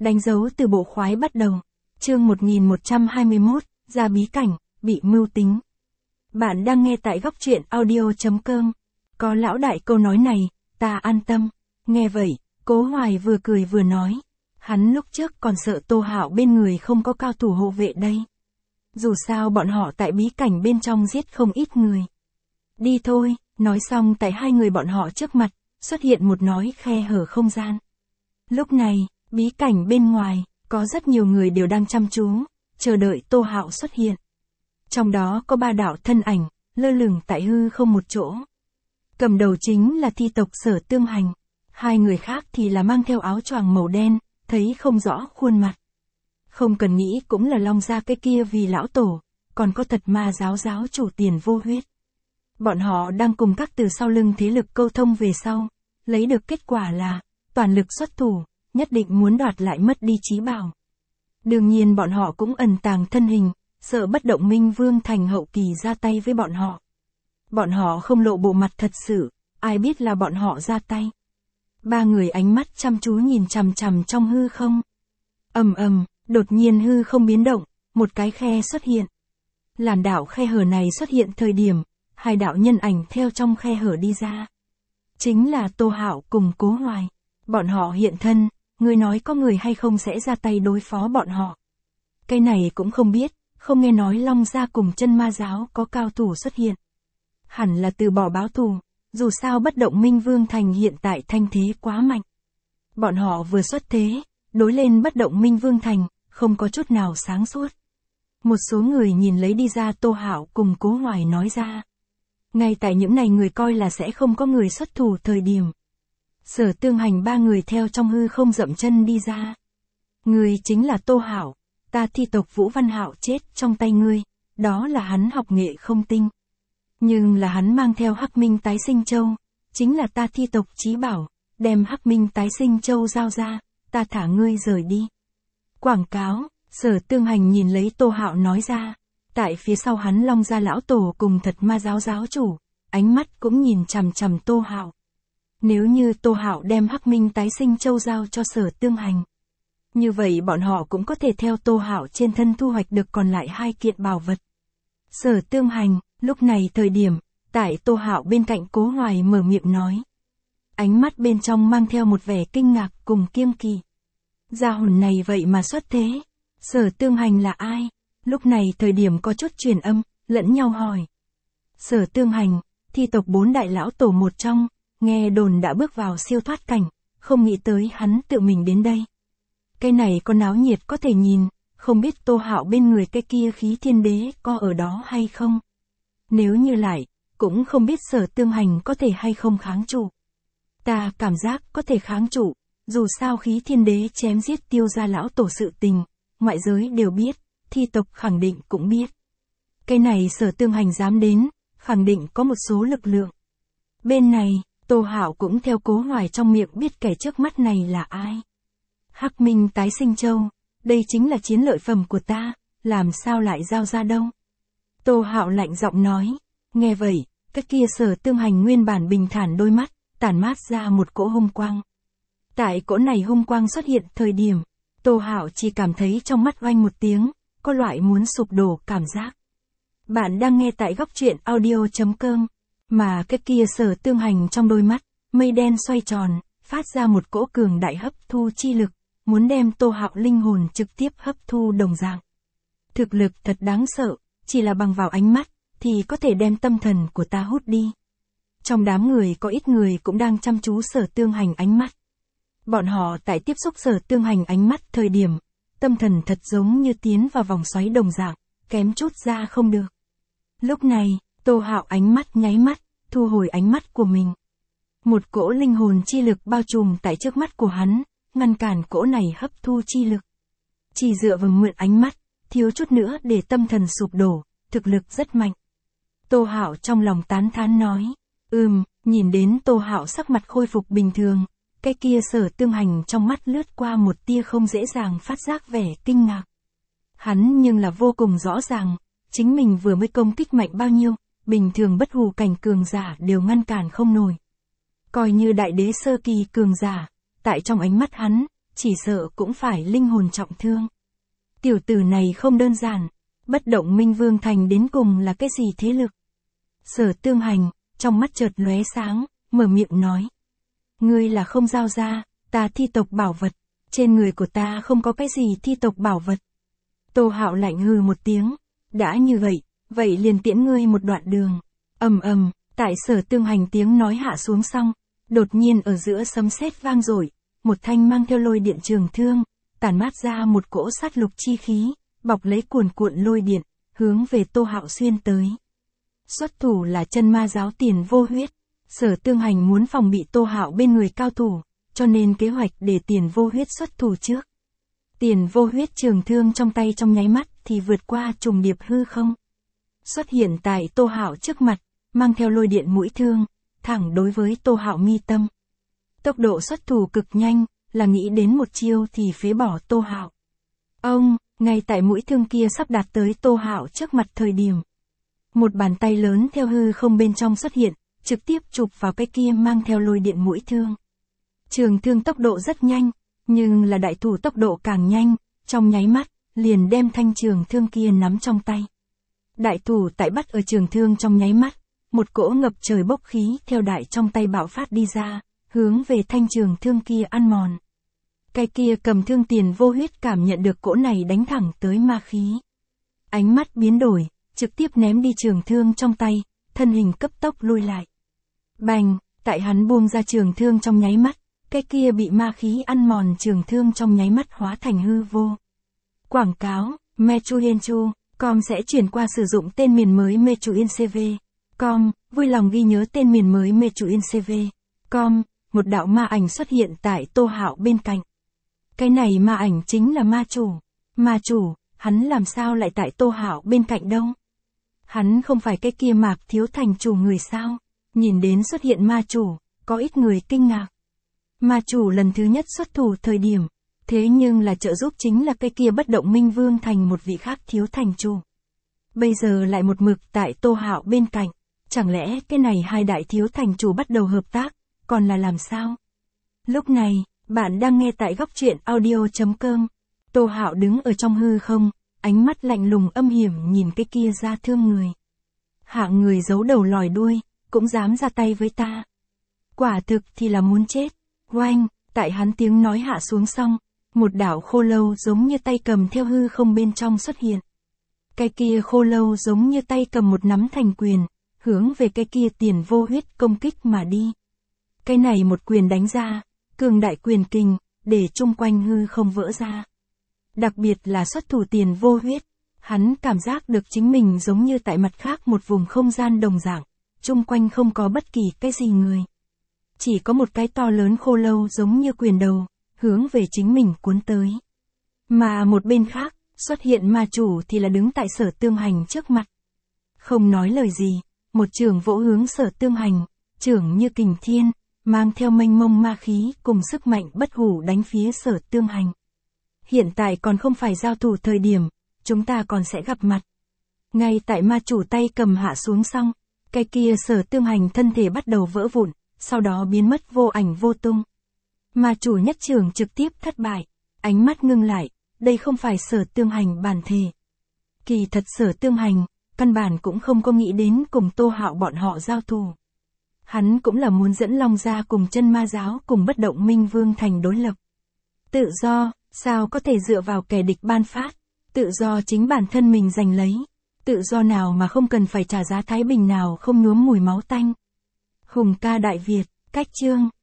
Đánh dấu từ bộ khoái bắt đầu. Chương 1121, ra bí cảnh, bị mưu tính. Bạn đang nghe tại góc truyện audio.com. Có lão đại câu nói này, ta an tâm. Nghe vậy, Cố Hoài vừa cười vừa nói. Hắn lúc trước còn sợ Tô Hạo bên người không có cao thủ hộ vệ đây. Dù sao bọn họ tại bí cảnh bên trong giết không ít người. Đi thôi, nói xong tại hai người bọn họ trước mặt, xuất hiện một nói khe hở không gian. Lúc này, bí cảnh bên ngoài, có rất nhiều người đều đang chăm chú, chờ đợi Tô Hạo xuất hiện. Trong đó có 3 đạo thân ảnh, lơ lửng tại hư không một chỗ. Cầm đầu chính là thi tộc Sở Tương Hành, hai người khác thì là mang theo áo choàng màu đen, thấy không rõ khuôn mặt. Không cần nghĩ cũng là Long gia cái kia vì lão tổ, còn có Thật Ma giáo giáo chủ Tiền Vô Huyết. Bọn họ đang cùng các từ sau lưng thế lực câu thông về sau, lấy được kết quả là, toàn lực xuất thủ, nhất định muốn đoạt lại mất đi trí bảo. Đương nhiên bọn họ cũng ẩn tàng thân hình, sợ Bất Động Minh Vương thành hậu kỳ ra tay với bọn họ. Bọn họ không lộ bộ mặt thật sự, ai biết là bọn họ ra tay. 3 người ánh mắt chăm chú nhìn chằm chằm trong hư không. Ầm ầm, đột nhiên hư không biến động, một cái khe xuất hiện. Làn đạo khe hở này xuất hiện thời điểm, 2 đạo nhân ảnh theo trong khe hở đi ra. Chính là Tô Hạo cùng Cố Hoài. Bọn họ hiện thân, người nói có người hay không sẽ ra tay đối phó bọn họ. Cái này cũng không biết, không nghe nói Long gia cùng Chân Ma giáo có cao thủ xuất hiện. Hẳn là từ bỏ báo thù, dù sao Bất Động Minh Vương thành hiện tại thanh thế quá mạnh. Bọn họ vừa xuất thế, đối lên Bất Động Minh Vương thành, không có chút nào sáng suốt. Một số người nhìn lấy đi ra Tô Hạo cùng Cố Hoài nói ra. Ngay tại những này người coi là sẽ không có người xuất thủ thời điểm. Sở Tương Hành 3 người theo trong hư không dậm chân đi ra. Người chính là Tô Hạo, ta thi tộc Vũ Văn Hạo chết trong tay ngươi, đó là hắn học nghệ không tinh. Nhưng là hắn mang theo Hắc Minh Tái Sinh Châu, chính là ta thi tộc chí bảo, đem Hắc Minh Tái Sinh Châu giao ra, ta thả ngươi rời đi. Quảng cáo, Sở Tương Hành nhìn lấy Tô Hạo nói ra, tại phía sau hắn Long gia lão tổ cùng Thật Ma giáo giáo chủ, ánh mắt cũng nhìn chằm chằm Tô Hạo. Nếu như Tô Hạo đem Hắc Minh Tái Sinh Châu giao cho Sở Tương Hành, như vậy bọn họ cũng có thể theo Tô Hạo trên thân thu hoạch được còn lại 2 kiện bảo vật. Sở Tương Hành, lúc này thời điểm, tại Tô Hạo bên cạnh Cố Hoài mở miệng nói. Ánh mắt bên trong mang theo một vẻ kinh ngạc cùng kiêng kỵ. Gia hồn này vậy mà xuất thế. Sở Tương Hành là ai? Lúc này thời điểm có chút truyền âm, lẫn nhau hỏi. Sở Tương Hành, thi tộc 4 đại lão tổ một trong, nghe đồn đã bước vào siêu thoát cảnh, không nghĩ tới hắn tự mình đến đây. Cái này có náo nhiệt có thể nhìn, không biết Tô Hạo bên người cái kia Khí Thiên Đế có ở đó hay không. Nếu như lại, cũng không biết Sở Tương Hành có thể hay không kháng trụ. Ta cảm giác có thể kháng trụ, dù sao Khí Thiên Đế chém giết Tiêu gia lão tổ sự tình, ngoại giới đều biết, thi tộc khẳng định cũng biết. Cái này Sở Tương Hành dám đến, khẳng định có một số lực lượng. Bên này, Tô Hạo cũng theo Cố Hoài trong miệng biết kẻ trước mắt này là ai. Hắc Minh Tái Sinh Châu, đây chính là chiến lợi phẩm của ta, làm sao lại giao ra đâu. Tô Hạo lạnh giọng nói, nghe vậy, cái kia Sở Tương Hành nguyên bản bình thản đôi mắt, tản mát ra một cỗ hung quang. Tại cỗ này hung quang xuất hiện thời điểm, Tô Hạo chỉ cảm thấy trong mắt oanh một tiếng, có loại muốn sụp đổ cảm giác. Bạn đang nghe tại góc truyện audio.com, mà cái kia Sở Tương Hành trong đôi mắt, mây đen xoay tròn, phát ra một cỗ cường đại hấp thu chi lực, muốn đem Tô Hạo linh hồn trực tiếp hấp thu đồng dạng. Thực lực thật đáng sợ, chỉ là bằng vào ánh mắt, thì có thể đem tâm thần của ta hút đi. Trong đám người có ít người cũng đang chăm chú Sở Tương Hành ánh mắt. Bọn họ tại tiếp xúc Sở Tương Hành ánh mắt thời điểm, tâm thần thật giống như tiến vào vòng xoáy đồng dạng, kém chút ra không được. Lúc này, Tô Hạo ánh mắt nháy mắt, thu hồi ánh mắt của mình. Một cỗ linh hồn chi lực bao trùm tại trước mắt của hắn, ngăn cản cỗ này hấp thu chi lực. Chỉ dựa vào mượn ánh mắt, thiếu chút nữa để tâm thần sụp đổ, thực lực rất mạnh. Tô Hạo trong lòng tán thán nói, nhìn đến Tô Hạo sắc mặt khôi phục bình thường, cái kia Sở Tương Hành trong mắt lướt qua một tia không dễ dàng phát giác vẻ kinh ngạc. Hắn nhưng là vô cùng rõ ràng, chính mình vừa mới công kích mạnh bao nhiêu, bình thường bất hủ cảnh cường giả đều ngăn cản không nổi. Coi như đại đế sơ kỳ cường giả, tại trong ánh mắt hắn, chỉ sợ cũng phải linh hồn trọng thương. Tiểu tử này không đơn giản, bất động Minh Vương Thành đến cùng là cái gì thế lực? Sở Tương Hành, trong mắt chợt lóe sáng, mở miệng nói. Ngươi là không giao ra, ta thi tộc bảo vật, trên người của ta không có cái gì thi tộc bảo vật. Tô Hạo lạnh hừ một tiếng, đã như vậy liền tiễn ngươi một đoạn đường. Ầm ầm, tại Sở Tương Hành tiếng nói hạ xuống xong, đột nhiên ở giữa sấm sét vang dội, một thanh mang theo lôi điện trường thương, tản mát ra một cỗ sát lục chi khí, bọc lấy cuồn cuộn lôi điện, hướng về Tô Hạo xuyên tới. Xuất thủ là chân ma giáo Tiền Vô Huyết. Sở Tương Hành muốn phòng bị Tô Hạo bên người cao thủ, cho nên kế hoạch để Tiền Vô Huyết xuất thủ trước. Tiền Vô Huyết trường thương trong tay trong nháy mắt thì vượt qua trùng điệp hư không. Xuất hiện tại Tô Hạo trước mặt, mang theo lôi điện mũi thương, thẳng đối với Tô Hạo mi tâm. Tốc độ xuất thủ cực nhanh, là nghĩ đến một chiêu thì phế bỏ Tô Hạo. Ngay tại mũi thương kia sắp đạt tới Tô Hạo trước mặt thời điểm. Một bàn tay lớn theo hư không bên trong xuất hiện, trực tiếp chụp vào cái kia mang theo lôi điện mũi thương. Trường thương tốc độ rất nhanh, nhưng là đại thủ tốc độ càng nhanh, trong nháy mắt, liền đem thanh trường thương kia nắm trong tay. Đại thủ tại bắt ở trường thương trong nháy mắt, một cỗ ngập trời bốc khí theo đại trong tay bạo phát đi ra, hướng về thanh trường thương kia ăn mòn. Cái kia cầm thương Tiền Vô Huyết cảm nhận được cỗ này đánh thẳng tới ma khí. Ánh mắt biến đổi, trực tiếp ném đi trường thương trong tay, thân hình cấp tốc lui lại. Bành, tại hắn buông ra trường thương trong nháy mắt, cái kia bị ma khí ăn mòn trường thương trong nháy mắt hóa thành hư vô. Quảng cáo, Mechuyenchu.com sẽ chuyển qua sử dụng tên miền mới Mechuyencv.com, vui lòng ghi nhớ tên miền mới Mechuyencv.com, một đạo ma ảnh xuất hiện tại Tô Hạo bên cạnh. Cái này ma ảnh chính là ma chủ. Ma chủ, hắn làm sao lại tại Tô Hạo bên cạnh đâu? Hắn không phải cái kia Mạc Thiếu Thành chủ người sao? Nhìn đến xuất hiện ma chủ, có ít người kinh ngạc. Ma chủ lần thứ nhất xuất thủ thời điểm, thế nhưng là trợ giúp chính là cái kia bất động Minh Vương Thành một vị khác Thiếu Thành chủ. Bây giờ lại một mực tại Tô Hạo bên cạnh, chẳng lẽ cái này hai đại Thiếu Thành chủ bắt đầu hợp tác, còn là làm sao? Lúc này, bạn đang nghe tại góc truyện audio.com. Tô Hạo đứng ở trong hư không, ánh mắt lạnh lùng âm hiểm nhìn cái kia ra thương người. Hạng người giấu đầu lòi đuôi, cũng dám ra tay với ta. Quả thực thì là muốn chết. Oanh, tại hắn tiếng nói hạ xuống xong, một đảo khô lâu giống như tay cầm theo hư không bên trong xuất hiện. Cái kia khô lâu giống như tay cầm một nắm thành quyền, hướng về cái kia Tiền Vô Huyết công kích mà đi. Cái này một quyền đánh ra, cường đại quyền kình, để chung quanh hư không vỡ ra. Đặc biệt là xuất thủ Tiền Vô Huyết, hắn cảm giác được chính mình giống như tại mặt khác một vùng không gian đồng dạng, chung quanh không có bất kỳ cái gì người. Chỉ có một cái to lớn khô lâu giống như quyền đầu, hướng về chính mình cuốn tới. Mà một bên khác, xuất hiện ma chủ thì là đứng tại Sở Tương Hành trước mặt. Không nói lời gì, một trường vỗ hướng Sở Tương Hành, trưởng như kình thiên, mang theo mênh mông ma khí cùng sức mạnh bất hủ đánh phía Sở Tương Hành. Hiện tại còn không phải giao thủ thời điểm, chúng ta còn sẽ gặp mặt. Ngay tại ma chủ tay cầm hạ xuống xong, cái kia Sở Tương Hành thân thể bắt đầu vỡ vụn, sau đó biến mất vô ảnh vô tung. Ma chủ nhất trường trực tiếp thất bại, ánh mắt ngưng lại, đây không phải Sở Tương Hành bản thể. Kỳ thật Sở Tương Hành, căn bản cũng không có nghĩ đến cùng Tô Hạo bọn họ giao thủ. Hắn cũng là muốn dẫn Long Gia cùng chân ma giáo cùng bất động Minh Vương Thành đối lập. Tự do, sao có thể dựa vào kẻ địch ban phát, tự do chính bản thân mình giành lấy, tự do nào mà không cần phải trả giá thái bình nào không nhuốm mùi máu tanh. Hùng ca Đại Việt, cách chương.